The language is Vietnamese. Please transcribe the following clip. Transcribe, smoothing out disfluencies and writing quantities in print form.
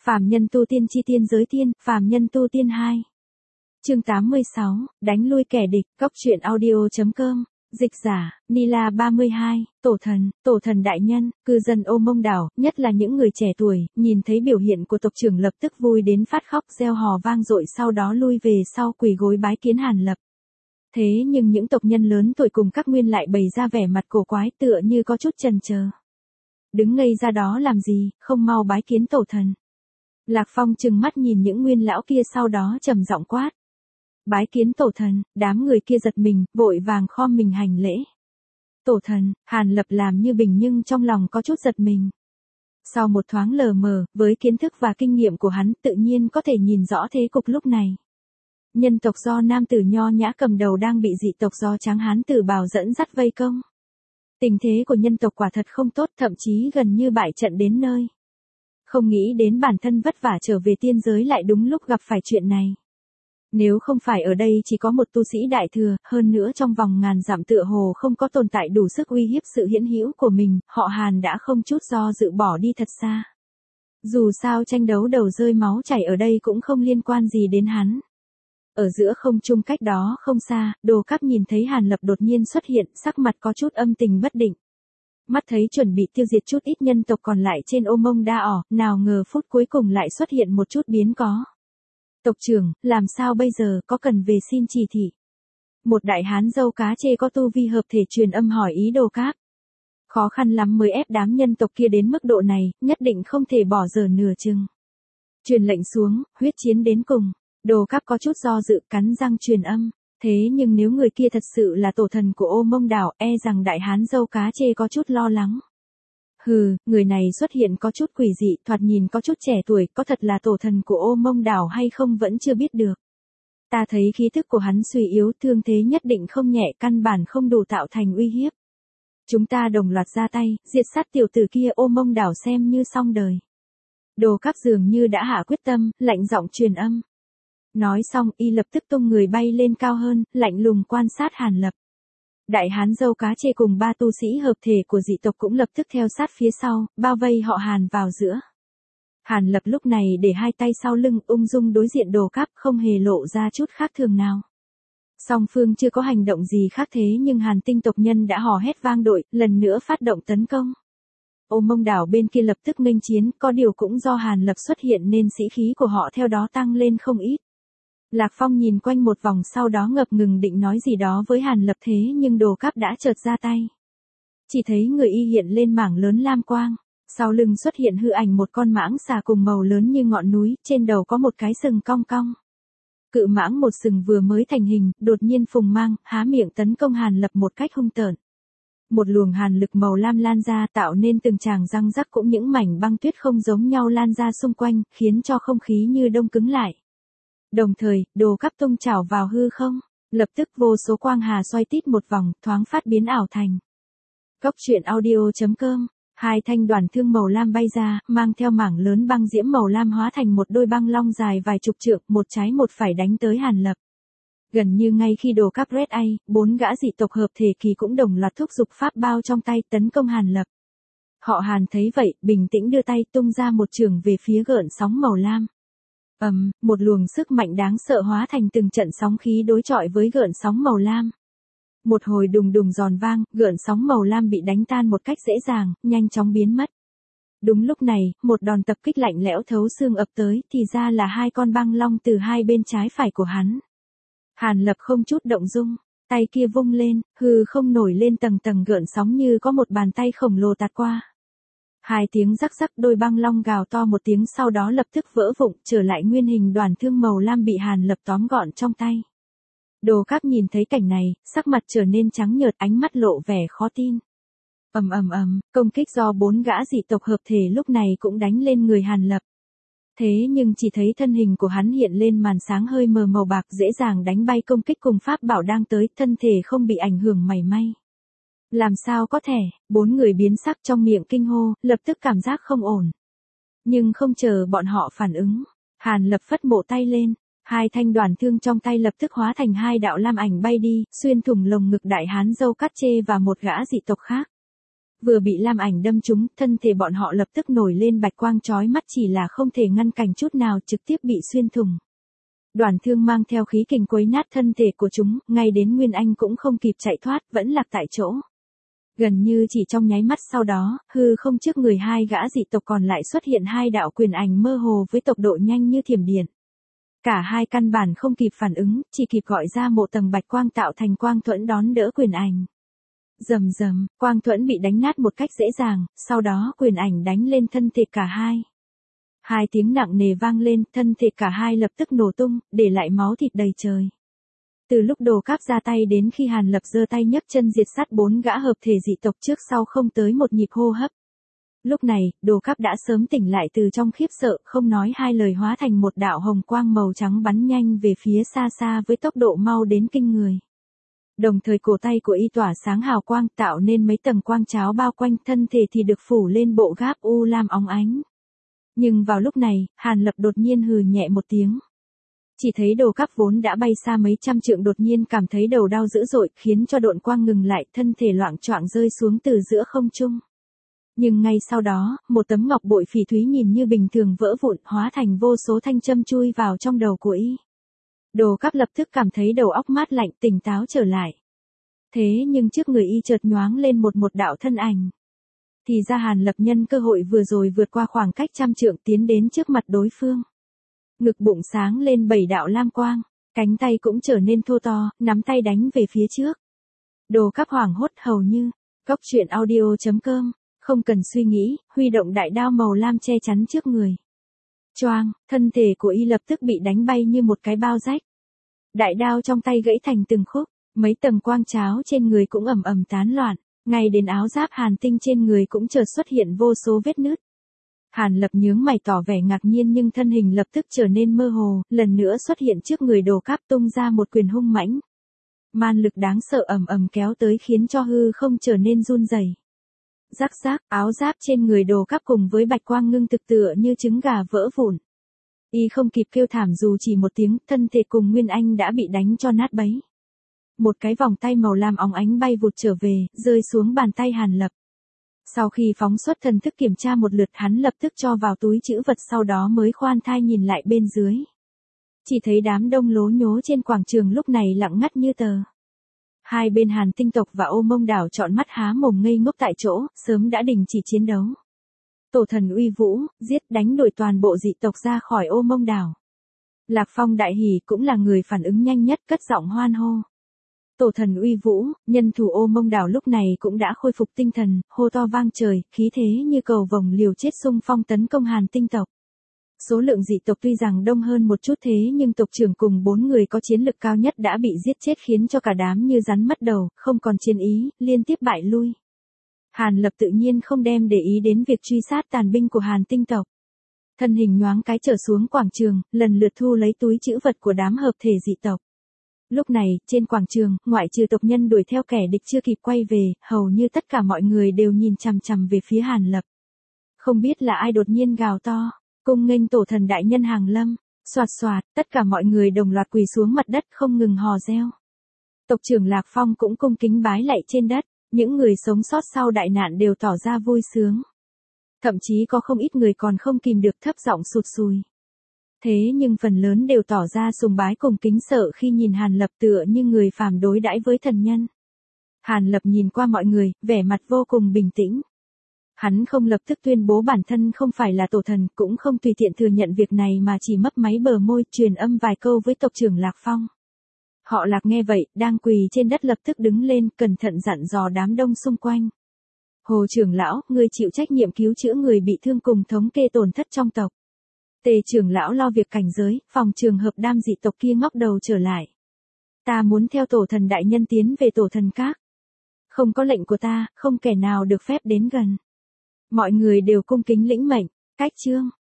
Phàm nhân tu tiên chi tiên giới tiên, phàm nhân tu tiên 2. Chương 86, đánh lui kẻ địch, góc truyện audio.com, dịch giả, Nila 32, tổ thần đại nhân, cư dân Ô Mông đảo, nhất là những người trẻ tuổi, nhìn thấy biểu hiện của tộc trưởng lập tức vui đến phát khóc reo hò vang dội, sau đó lui về sau quỳ gối bái kiến Hàn Lập. Thế nhưng những tộc nhân lớn tuổi cùng các nguyên lại bày ra vẻ mặt cổ quái tựa như có chút chần chờ. Đứng ngây ra đó làm gì, không mau bái kiến tổ thần. Lạc Phong trừng mắt nhìn những nguyên lão kia sau đó trầm giọng quát. Bái kiến tổ thần, đám người kia giật mình, vội vàng khom mình hành lễ. Tổ thần, Hàn Lập làm như bình nhưng trong lòng có chút giật mình. Sau một thoáng lờ mờ, với kiến thức và kinh nghiệm của hắn tự nhiên có thể nhìn rõ thế cục lúc này. Nhân tộc do nam tử nho nhã cầm đầu đang bị dị tộc do tráng hán tử bào dẫn dắt vây công. Tình thế của nhân tộc quả thật không tốt, thậm chí gần như bại trận đến nơi. Không nghĩ đến bản thân vất vả trở về tiên giới lại đúng lúc gặp phải chuyện này. Nếu không phải ở đây chỉ có một tu sĩ đại thừa, hơn nữa trong vòng ngàn dặm tựa hồ không có tồn tại đủ sức uy hiếp sự hiển hữu của mình, họ Hàn đã không chút do dự bỏ đi thật xa. Dù sao tranh đấu đầu rơi máu chảy ở đây cũng không liên quan gì đến hắn. Ở giữa không trung cách đó không xa, Đồ Cáp nhìn thấy Hàn Lập đột nhiên xuất hiện, sắc mặt có chút âm tình bất định. Mắt thấy chuẩn bị tiêu diệt chút ít nhân tộc còn lại trên Ô Mông đảo, nào ngờ phút cuối cùng lại xuất hiện một chút biến có. Tộc trưởng, làm sao bây giờ, có cần về xin chỉ thị? Một đại hán râu cá chê có tu vi hợp thể truyền âm hỏi ý Đồ Cáp. Khó khăn lắm mới ép đám nhân tộc kia đến mức độ này, nhất định không thể bỏ dở nửa chừng. Truyền lệnh xuống, huyết chiến đến cùng. Đồ Cáp có chút do dự, cắn răng truyền âm. Thế nhưng nếu người kia thật sự là tổ thần của Ô Mông đảo, e rằng đại hán râu cá chê có chút lo lắng. Hừ, người này xuất hiện có chút quỷ dị, thoạt nhìn có chút trẻ tuổi, có thật là tổ thần của Ô Mông đảo hay không vẫn chưa biết được. Ta thấy khí thức của hắn suy yếu, thương thế nhất định không nhẹ, căn bản không đủ tạo thành uy hiếp. Chúng ta đồng loạt ra tay, diệt sát tiểu tử kia, Ô Mông đảo xem như xong đời. Đồ Cáp dường như đã hạ quyết tâm, lạnh giọng truyền âm. Nói xong, y lập tức tung người bay lên cao hơn, lạnh lùng quan sát Hàn Lập. Đại hán râu cá chê cùng 3 tu sĩ hợp thể của dị tộc cũng lập tức theo sát phía sau, bao vây họ Hàn vào giữa. Hàn Lập lúc này để hai tay sau lưng, ung dung đối diện Đồ Cáp, không hề lộ ra chút khác thường nào. Song phương chưa có hành động gì khác thế nhưng Hàn tinh tộc nhân đã hò hét vang đội, lần nữa phát động tấn công. Ô Mông đảo bên kia lập tức nghênh chiến, có điều cũng do Hàn Lập xuất hiện nên sĩ khí của họ theo đó tăng lên không ít. Lạc Phong nhìn quanh một vòng sau đó ngập ngừng định nói gì đó với Hàn Lập thế nhưng Đồ Cáp đã chợt ra tay. Chỉ thấy người y hiện lên mảng lớn lam quang, sau lưng xuất hiện hư ảnh một con mãng xà cùng màu lớn như ngọn núi, trên đầu có một cái sừng cong cong. Cự mãng một sừng vừa mới thành hình, đột nhiên phùng mang, há miệng tấn công Hàn Lập một cách hung tợn. Một luồng hàn lực màu lam lan ra tạo nên từng tràng răng rắc cũng những mảnh băng tuyết không giống nhau lan ra xung quanh, khiến cho không khí như đông cứng lại. Đồng thời, Đồ Cáp tung chảo vào hư không, lập tức vô số quang hà xoay tít một vòng, thoáng phát biến ảo thành. Góc truyện audio.com, hai thanh đoàn thương màu lam bay ra, mang theo mảng lớn băng diễm màu lam hóa thành một đôi băng long dài vài chục trượng, một trái một phải đánh tới Hàn Lập. Gần như ngay khi Đồ Cáp Red Eye, 4 gã dị tộc hợp thể kỳ cũng đồng loạt thúc giục pháp bao trong tay tấn công Hàn Lập. Họ Hàn thấy vậy, bình tĩnh đưa tay tung ra một chưởng về phía gợn sóng màu lam. Một luồng sức mạnh đáng sợ hóa thành từng trận sóng khí đối chọi với gợn sóng màu lam. Một hồi đùng đùng giòn vang, gợn sóng màu lam bị đánh tan một cách dễ dàng, nhanh chóng biến mất. Đúng lúc này, một đòn tập kích lạnh lẽo thấu xương ập tới, thì ra là 2 con băng long từ hai bên trái phải của hắn. Hàn Lập không chút động dung, tay kia vung lên, hư không nổi lên tầng tầng gợn sóng như có một bàn tay khổng lồ tạt qua. 2 tiếng rắc rắc, đôi băng long gào to một tiếng sau đó lập tức vỡ vụn, trở lại nguyên hình đoàn thương màu lam bị Hàn Lập tóm gọn trong tay. Đồ Cáp nhìn thấy cảnh này, sắc mặt trở nên trắng nhợt, ánh mắt lộ vẻ khó tin. Công kích do 4 gã dị tộc hợp thể lúc này cũng đánh lên người Hàn Lập. Thế nhưng chỉ thấy thân hình của hắn hiện lên màn sáng hơi mờ màu bạc, dễ dàng đánh bay công kích cùng pháp bảo đang tới, thân thể không bị ảnh hưởng mảy may. Làm sao có thể, 4 người biến sắc trong miệng kinh hô, lập tức cảm giác không ổn. Nhưng không chờ bọn họ phản ứng, Hàn Lập phất mộ tay lên, 2 thanh đoàn thương trong tay lập tức hóa thành 2 đạo lam ảnh bay đi, xuyên thủng lồng ngực đại hán râu cát chê và một gã dị tộc khác. Vừa bị lam ảnh đâm trúng, thân thể bọn họ lập tức nổi lên bạch quang chói mắt, chỉ là không thể ngăn cản chút nào, trực tiếp bị xuyên thủng. Đoàn thương mang theo khí kình quấy nát thân thể của chúng, ngay đến Nguyên Anh cũng không kịp chạy thoát, vẫn lạc tại chỗ. Gần như chỉ trong nháy mắt sau đó, hư không trước người hai gã dị tộc còn lại xuất hiện hai đạo quyền ảnh mơ hồ với tốc độ nhanh như thiểm điện. Cả hai căn bản không kịp phản ứng, chỉ kịp gọi ra một tầng bạch quang tạo thành quang thuẫn đón đỡ quyền ảnh. Rầm rầm, quang thuẫn bị đánh nát một cách dễ dàng, sau đó quyền ảnh đánh lên thân thể cả hai. Hai tiếng nặng nề vang lên, thân thể cả hai lập tức nổ tung, để lại máu thịt đầy trời. Từ lúc Đồ Cáp ra tay đến khi Hàn Lập giơ tay nhấc chân diệt sát 4 gã hợp thể dị tộc trước sau không tới một nhịp hô hấp. Lúc này, Đồ Cáp đã sớm tỉnh lại từ trong khiếp sợ, không nói hai lời hóa thành một đạo hồng quang màu trắng bắn nhanh về phía xa xa với tốc độ mau đến kinh người. Đồng thời cổ tay của y tỏa sáng hào quang tạo nên mấy tầng quang cháo bao quanh, thân thể thì được phủ lên bộ giáp u lam óng ánh. Nhưng vào lúc này, Hàn Lập đột nhiên hừ nhẹ một tiếng. Chỉ thấy Đồ Cáp vốn đã bay xa mấy trăm trượng đột nhiên cảm thấy đầu đau dữ dội, khiến cho độn quang ngừng lại, thân thể loạng choạng rơi xuống từ giữa không trung. Nhưng ngay sau đó, một tấm ngọc bội phỉ thúy nhìn như bình thường vỡ vụn, hóa thành vô số thanh châm chui vào trong đầu của y. Đồ Cáp lập tức cảm thấy đầu óc mát lạnh, tỉnh táo trở lại. Thế nhưng trước người y chợt nhoáng lên một đạo thân ảnh. Thì ra Hàn Lập nhân cơ hội vừa rồi vượt qua khoảng cách trăm trượng tiến đến trước mặt đối phương. Ngực bụng sáng lên 7 đạo lam quang, cánh tay cũng trở nên thô to, nắm tay đánh về phía trước. Đồ Cáp hoảng hốt hầu như. Cốc truyện audio.com, không cần suy nghĩ, huy động đại đao màu lam che chắn trước người. Choang, thân thể của y lập tức bị đánh bay như một cái bao rách. Đại đao trong tay gãy thành từng khúc, mấy tầng quang cháo trên người cũng ầm ầm tán loạn, ngay đến áo giáp hàn tinh trên người cũng chợt xuất hiện vô số vết nứt. Hàn Lập nhướng mày tỏ vẻ ngạc nhiên nhưng thân hình lập tức trở nên mơ hồ, lần nữa xuất hiện trước người Đồ Cáp tung ra một quyền hung mãnh. Man lực đáng sợ ầm ầm kéo tới khiến cho hư không trở nên run rẩy. Rắc rắc, áo giáp trên người Đồ Cáp cùng với bạch quang ngưng thực tựa như trứng gà vỡ vụn. Y không kịp kêu thảm dù chỉ một tiếng, thân thể cùng Nguyên Anh đã bị đánh cho nát bấy. Một cái vòng tay màu lam óng ánh bay vụt trở về, rơi xuống bàn tay Hàn Lập. Sau khi phóng xuất thần thức kiểm tra một lượt, hắn lập tức cho vào túi trữ vật, sau đó mới khoan thai nhìn lại bên dưới. Chỉ thấy đám đông lố nhố trên quảng trường lúc này lặng ngắt như tờ. Hai bên Hàn Tinh tộc và Ô Mông đảo trọn mắt há mồm ngây ngốc tại chỗ, sớm đã đình chỉ chiến đấu. Tổ thần uy vũ, giết đánh đuổi toàn bộ dị tộc ra khỏi Ô Mông đảo. Lạc Phong đại hỉ cũng là người phản ứng nhanh nhất, cất giọng hoan hô. Tổ thần uy vũ, nhân thủ Ô Mông đảo lúc này cũng đã khôi phục tinh thần, hô to vang trời, khí thế như cầu vồng liều chết xung phong tấn công Hàn Tinh tộc. Số lượng dị tộc tuy rằng đông hơn một chút thế nhưng tộc trưởng cùng 4 người có chiến lực cao nhất đã bị giết chết khiến cho cả đám như rắn mất đầu, không còn chiến ý, liên tiếp bại lui. Hàn Lập tự nhiên không đem để ý đến việc truy sát tàn binh của Hàn Tinh tộc. Thân hình nhoáng cái trở xuống quảng trường, lần lượt thu lấy túi trữ vật của đám hợp thể dị tộc. Lúc này, trên quảng trường, ngoại trừ tộc nhân đuổi theo kẻ địch chưa kịp quay về, hầu như tất cả mọi người đều nhìn chằm chằm về phía Hàn Lập. Không biết là ai đột nhiên gào to, cung nghênh tổ thần đại nhân hàng lâm, xoạt xoạt, tất cả mọi người đồng loạt quỳ xuống mặt đất không ngừng hò reo. Tộc trưởng Lạc Phong cũng cung kính bái lạy trên đất, những người sống sót sau đại nạn đều tỏ ra vui sướng. Thậm chí có không ít người còn không kìm được thấp giọng sụt sùi. Thế nhưng phần lớn đều tỏ ra sùng bái cùng kính sợ khi nhìn Hàn Lập tựa như người phàm đối đãi với thần nhân. Hàn Lập nhìn qua mọi người, vẻ mặt vô cùng bình tĩnh. Hắn không lập tức tuyên bố bản thân không phải là tổ thần, cũng không tùy tiện thừa nhận việc này mà chỉ mấp máy bờ môi truyền âm vài câu với tộc trưởng Lạc Phong. Họ Lạc nghe vậy, đang quỳ trên đất lập tức đứng lên, cẩn thận dặn dò đám đông xung quanh. Hồ trưởng lão, ngươi chịu trách nhiệm cứu chữa người bị thương cùng thống kê tổn thất trong tộc. Tề trưởng lão lo việc cảnh giới, phòng trường hợp đam dị tộc kia ngóc đầu trở lại. Ta muốn theo tổ thần đại nhân tiến về tổ thần các. Không có lệnh của ta, không kẻ nào được phép đến gần. Mọi người đều cung kính lĩnh mệnh, cách chương.